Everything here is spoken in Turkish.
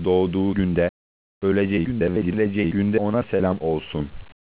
doğduğu günde, öleceği günde ve dirileceği günde ona selam olsun.